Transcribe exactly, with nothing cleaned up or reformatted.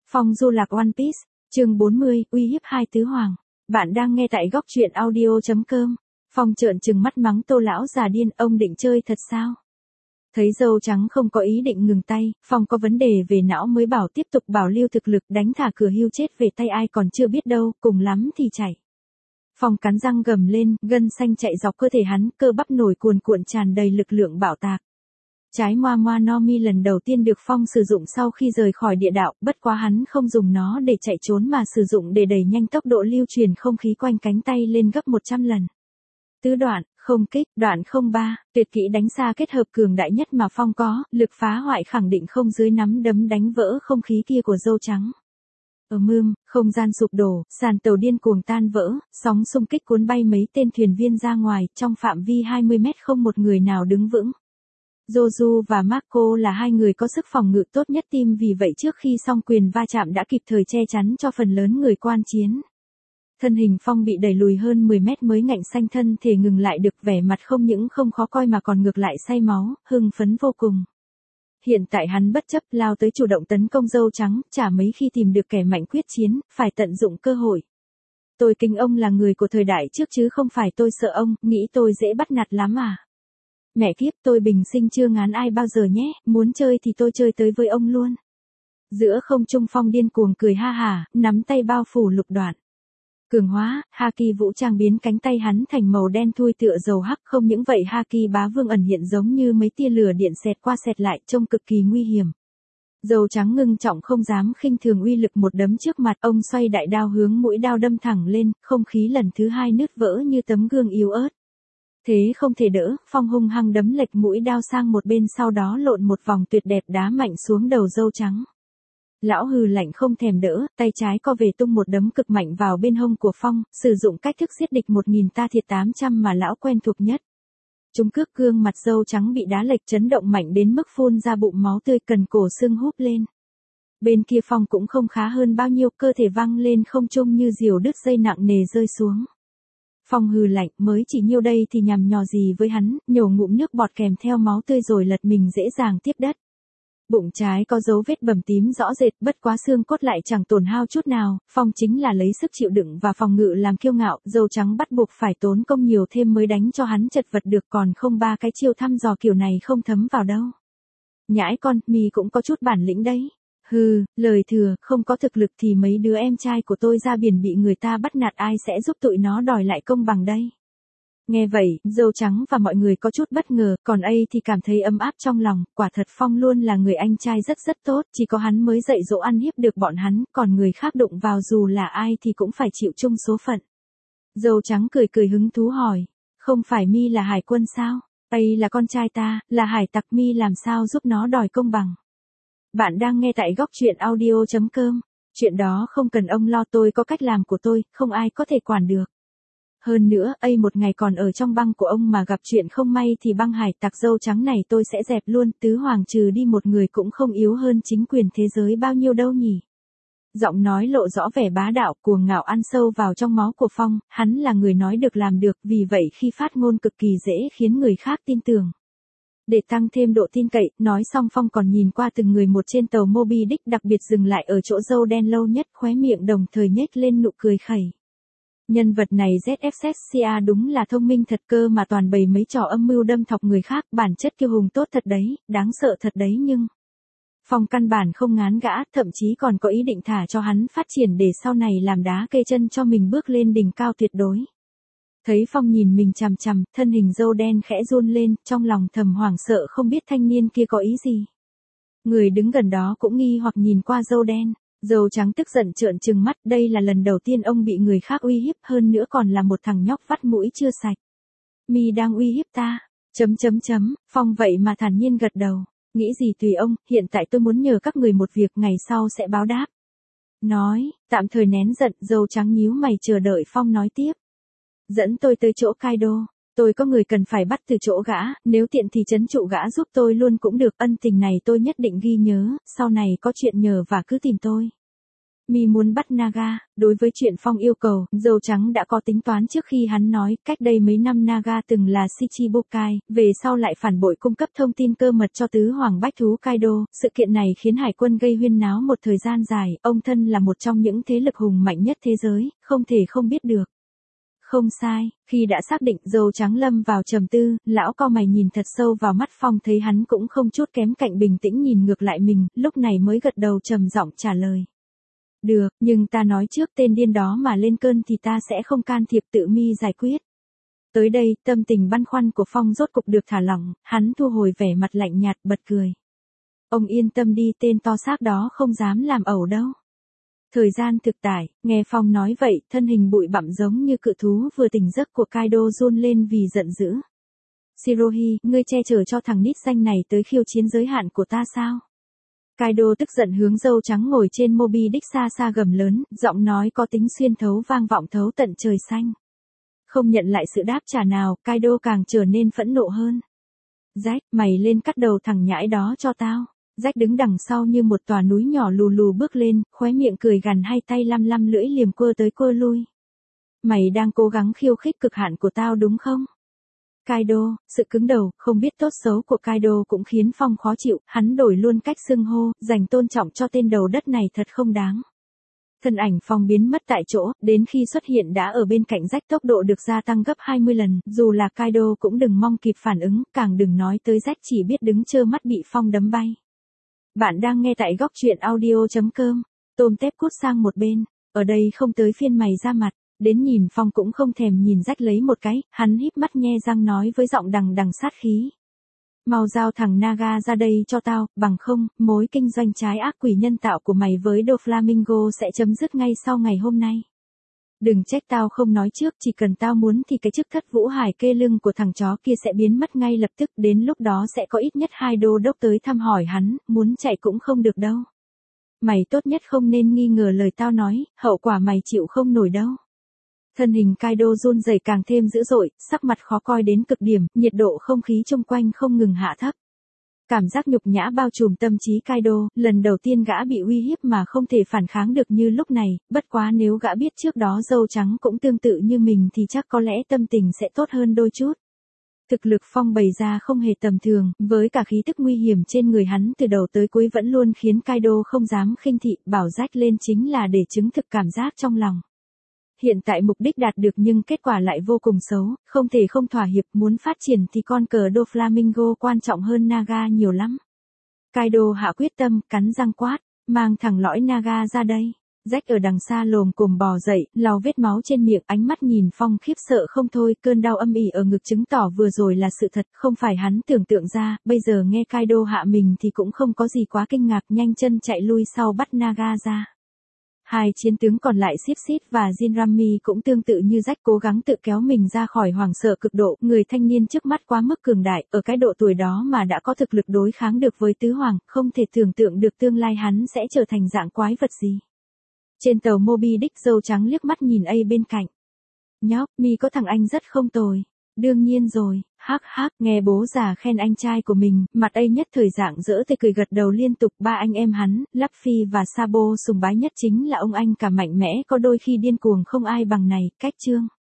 Phong du lạc One Piece, chương bốn mươi, uy hiếp hai tứ hoàng. Bạn đang nghe tại góc truyện audio chấm com. Phong trợn trừng mắt mắng Tô lão già điên, ông định chơi thật sao? Thấy dâu trắng không có ý định ngừng tay, Phong có vấn đề về não mới bảo tiếp tục bảo lưu thực lực, đánh thả cửa hưu chết về tay ai còn chưa biết đâu, cùng lắm thì chạy. Phong cắn răng gầm lên, gân xanh chạy dọc cơ thể hắn, cơ bắp nổi cuồn cuộn tràn đầy lực lượng bạo tạc. Trái Moa Moa no Mi lần đầu tiên được Phong sử dụng sau khi rời khỏi địa đạo, bất quá hắn không dùng nó để chạy trốn mà sử dụng để đẩy nhanh tốc độ lưu truyền không khí quanh cánh tay lên gấp một trăm lần. Tứ đoạn, không kích, đoạn không ba, tuyệt kỹ đánh xa kết hợp cường đại nhất mà Phong có, lực phá hoại khẳng định không dưới nắm đấm đánh vỡ không khí kia của dâu trắng. Ở mương, không gian sụp đổ, sàn tàu điên cuồng tan vỡ, sóng xung kích cuốn bay mấy tên thuyền viên ra ngoài, trong phạm vi hai mươi mét không một người nào đứng vững. Joju và Marco là hai người có sức phòng ngự tốt nhất team, vì vậy trước khi song quyền va chạm đã kịp thời che chắn cho phần lớn người quan chiến. Thân hình Phong bị đẩy lùi hơn mười mét mới ngạnh xanh thân thể ngừng lại được, vẻ mặt không những không khó coi mà còn ngược lại say máu, hưng phấn vô cùng. Hiện tại hắn bất chấp lao tới chủ động tấn công dâu trắng, chả mấy khi tìm được kẻ mạnh quyết chiến, phải tận dụng cơ hội. Tôi kính ông là người của thời đại trước chứ không phải tôi sợ ông, nghĩ tôi dễ bắt nạt lắm à. Mẹ kiếp, tôi bình sinh chưa ngán ai bao giờ nhé, muốn chơi thì tôi chơi tới với ông luôn. Giữa không trung Phong điên cuồng cười ha hả, nắm tay bao phủ lục đoạn. Cường hóa, Haki vũ trang biến cánh tay hắn thành màu đen thui tựa dầu hắc, không những vậy Haki bá vương ẩn hiện giống như mấy tia lửa điện xẹt qua xẹt lại, trông cực kỳ nguy hiểm. Dâu trắng ngưng trọng không dám khinh thường uy lực một đấm trước mặt, ông xoay đại đao hướng mũi đao đâm thẳng lên, không khí lần thứ hai nứt vỡ như tấm gương yếu ớt. Thế không thể đỡ, Phong hung hăng đấm lệch mũi đao sang một bên, sau đó lộn một vòng tuyệt đẹp đá mạnh xuống đầu dâu trắng. Lão hừ lạnh không thèm đỡ, tay trái co về tung một đấm cực mạnh vào bên hông của Phong, sử dụng cách thức giết địch một nghìn ta thiệt tám trăm mà lão quen thuộc nhất. Chúng cước gương mặt dâu trắng bị đá lệch chấn động mạnh đến mức phun ra bụng máu tươi, cần cổ xương húp lên. Bên kia Phong cũng không khá hơn bao nhiêu, cơ thể văng lên không trung như diều đứt dây nặng nề rơi xuống. Phong hừ lạnh, mới chỉ nhiêu đây thì nhằm nhò gì với hắn, nhổ ngụm nước bọt kèm theo máu tươi rồi lật mình dễ dàng tiếp đất. Bụng trái có dấu vết bầm tím rõ rệt, bất quá xương cốt lại chẳng tổn hao chút nào. Phong chính là lấy sức chịu đựng và phòng ngự làm kiêu ngạo, dâu trắng bắt buộc phải tốn công nhiều thêm mới đánh cho hắn chật vật được, còn không ba cái chiêu thăm dò kiểu này không thấm vào đâu. Nhãi con, mì cũng có chút bản lĩnh đấy. Hừ, lời thừa, không có thực lực thì mấy đứa em trai của tôi ra biển bị người ta bắt nạt, ai sẽ giúp tụi nó đòi lại công bằng đây. Nghe vậy, dâu trắng và mọi người có chút bất ngờ, còn A thì cảm thấy ấm áp trong lòng, quả thật Phong luôn là người anh trai rất rất tốt, chỉ có hắn mới dạy dỗ ăn hiếp được bọn hắn, còn người khác đụng vào dù là ai thì cũng phải chịu chung số phận. Dâu trắng cười cười hứng thú hỏi, không phải Mi là hải quân sao? A là con trai ta, là hải tặc, Mi làm sao giúp nó đòi công bằng? Bạn đang nghe tại góc truyện audio chấm com. Chuyện đó không cần ông lo, tôi có cách làm của tôi, không ai có thể quản được. Hơn nữa, A một ngày còn ở trong băng của ông mà gặp chuyện không may thì băng hải tặc dâu trắng này tôi sẽ dẹp luôn, tứ hoàng trừ đi một người cũng không yếu hơn chính quyền thế giới bao nhiêu đâu nhỉ. Giọng nói lộ rõ vẻ bá đạo, cuồng ngạo ăn sâu vào trong máu của Phong, hắn là người nói được làm được, vì vậy khi phát ngôn cực kỳ dễ khiến người khác tin tưởng. Để tăng thêm độ tin cậy, nói xong Phong còn nhìn qua từng người một trên tàu Moby Dick, đặc biệt dừng lại ở chỗ dâu đen lâu nhất, khóe miệng đồng thời nhếch lên nụ cười khẩy. Nhân vật này Z F Z C A đúng là thông minh thật cơ mà toàn bày mấy trò âm mưu đâm thọc người khác, bản chất kiêu hùng tốt thật đấy, đáng sợ thật đấy nhưng... Phong căn bản không ngán gã, thậm chí còn có ý định thả cho hắn phát triển để sau này làm đá kê chân cho mình bước lên đỉnh cao tuyệt đối. Thấy Phong nhìn mình chằm chằm, thân hình dâu đen khẽ run lên, trong lòng thầm hoảng sợ không biết thanh niên kia có ý gì. Người đứng gần đó cũng nghi hoặc nhìn qua dâu đen. Dâu trắng tức giận trợn trừng mắt, đây là lần đầu tiên ông bị người khác uy hiếp, hơn nữa còn là một thằng nhóc vắt mũi chưa sạch. Mi đang uy hiếp ta, chấm chấm chấm, Phong vậy mà thản nhiên gật đầu, nghĩ gì tùy ông, hiện tại tôi muốn nhờ các người một việc, ngày sau sẽ báo đáp. Nói, tạm thời nén giận, dâu trắng nhíu mày chờ đợi Phong nói tiếp. Dẫn tôi tới chỗ Kaido, tôi có người cần phải bắt từ chỗ gã, nếu tiện thì trấn trụ gã giúp tôi luôn cũng được, ân tình này tôi nhất định ghi nhớ, sau này có chuyện nhờ và cứ tìm tôi. Mi muốn bắt Naga, đối với chuyện Phong yêu cầu, dâu trắng đã có tính toán trước khi hắn nói, cách đây mấy năm Naga từng là Shichibukai, về sau lại phản bội cung cấp thông tin cơ mật cho tứ hoàng bách thú Kaido, sự kiện này khiến hải quân gây huyên náo một thời gian dài, ông thân là một trong những thế lực hùng mạnh nhất thế giới, không thể không biết được. Không sai, khi đã xác định dâu trắng lâm vào trầm tư, lão cau mày nhìn thật sâu vào mắt Phong thấy hắn cũng không chút kém cạnh bình tĩnh nhìn ngược lại mình, lúc này mới gật đầu trầm giọng trả lời. Được, nhưng ta nói trước tên điên đó mà lên cơn thì ta sẽ không can thiệp tự Mi giải quyết. Tới đây, tâm tình băn khoăn của Phong rốt cục được thả lỏng, hắn thu hồi vẻ mặt lạnh nhạt bật cười. Ông yên tâm đi, tên to xác đó không dám làm ẩu đâu. Thời gian thực tại, nghe Phong nói vậy, thân hình bụi bặm giống như cự thú vừa tỉnh giấc của Kaido run lên vì giận dữ. Shirohi, ngươi che chở cho thằng nít xanh này tới khiêu chiến giới hạn của ta sao? Kaido tức giận hướng dâu trắng ngồi trên Moby Dick xa xa gầm lớn, giọng nói có tính xuyên thấu vang vọng thấu tận trời xanh. Không nhận lại sự đáp trả nào, Kaido càng trở nên phẫn nộ hơn. Rách, mày lên cắt đầu thằng nhãi đó cho tao. Rách đứng đằng sau như một tòa núi nhỏ lù lù bước lên, khóe miệng cười gằn hai tay lăm lăm lưỡi liềm quơ tới quơ lui. Mày đang cố gắng khiêu khích cực hạn của tao đúng không? Kaido, sự cứng đầu, không biết tốt xấu của Kaido cũng khiến Phong khó chịu, hắn đổi luôn cách xưng hô, dành tôn trọng cho tên đầu đất này thật không đáng. Thân ảnh Phong biến mất tại chỗ, đến khi xuất hiện đã ở bên cạnh Rách tốc độ được gia tăng gấp hai mươi lần, dù là Kaido cũng đừng mong kịp phản ứng, càng đừng nói tới Rách chỉ biết đứng trơ mắt bị Phong đấm bay. Bạn đang nghe tại góc truyện audio chấm com, tôm tép cút sang một bên, ở đây không tới phiên mày ra mặt. Đến nhìn Phong cũng không thèm nhìn Rách lấy một cái, hắn híp mắt nhe răng nói với giọng đằng đằng sát khí. Mau giao thằng Naga ra đây cho tao, bằng không, mối kinh doanh trái ác quỷ nhân tạo của mày với Doflamingo sẽ chấm dứt ngay sau ngày hôm nay. Đừng trách tao không nói trước, chỉ cần tao muốn thì cái chức thất vũ hải kê lưng của thằng chó kia sẽ biến mất ngay lập tức, đến lúc đó sẽ có ít nhất hai đô đốc tới thăm hỏi hắn, muốn chạy cũng không được đâu. Mày tốt nhất không nên nghi ngờ lời tao nói, hậu quả mày chịu không nổi đâu. Thân hình Kaido run rẩy càng thêm dữ dội, sắc mặt khó coi đến cực điểm, nhiệt độ không khí chung quanh không ngừng hạ thấp. Cảm giác nhục nhã bao trùm tâm trí Kaido, lần đầu tiên gã bị uy hiếp mà không thể phản kháng được như lúc này, bất quá nếu gã biết trước đó dâu trắng cũng tương tự như mình thì chắc có lẽ tâm tình sẽ tốt hơn đôi chút. Thực lực Phong bày ra không hề tầm thường, với cả khí tức nguy hiểm trên người hắn từ đầu tới cuối vẫn luôn khiến Kaido không dám khinh thị, bảo rách lên chính là để chứng thực cảm giác trong lòng. Hiện tại mục đích đạt được nhưng kết quả lại vô cùng xấu, không thể không thỏa hiệp, muốn phát triển thì con cờ Doflamingo quan trọng hơn Naga nhiều lắm. Kaido hạ quyết tâm, cắn răng quát, mang thằng lõi Naga ra đây. Rách ở đằng xa lồm cồm bò dậy, lau vết máu trên miệng, ánh mắt nhìn Phong khiếp sợ không thôi, cơn đau âm ỉ ở ngực chứng tỏ vừa rồi là sự thật, không phải hắn tưởng tượng ra, bây giờ nghe Kaido hạ mình thì cũng không có gì quá kinh ngạc, nhanh chân chạy lui sau bắt Naga ra. Hai chiến tướng còn lại Sip Sip và Jinrami cũng tương tự như Rách cố gắng tự kéo mình ra khỏi hoảng sợ cực độ, người thanh niên trước mắt quá mức cường đại, ở cái độ tuổi đó mà đã có thực lực đối kháng được với tứ hoàng, không thể tưởng tượng được tương lai hắn sẽ trở thành dạng quái vật gì. Trên tàu Moby Dick dâu trắng liếc mắt nhìn A bên cạnh. Nhóc, mi có thằng anh rất không tồi. Đương nhiên rồi, hắc hắc, nghe bố già khen anh trai của mình, mặt A nhất thời dạng dỡ tê cười gật đầu liên tục, ba anh em hắn, Luffy và Sabo sùng bái nhất chính là ông anh cả mạnh mẽ có đôi khi điên cuồng không ai bằng này, cách chương.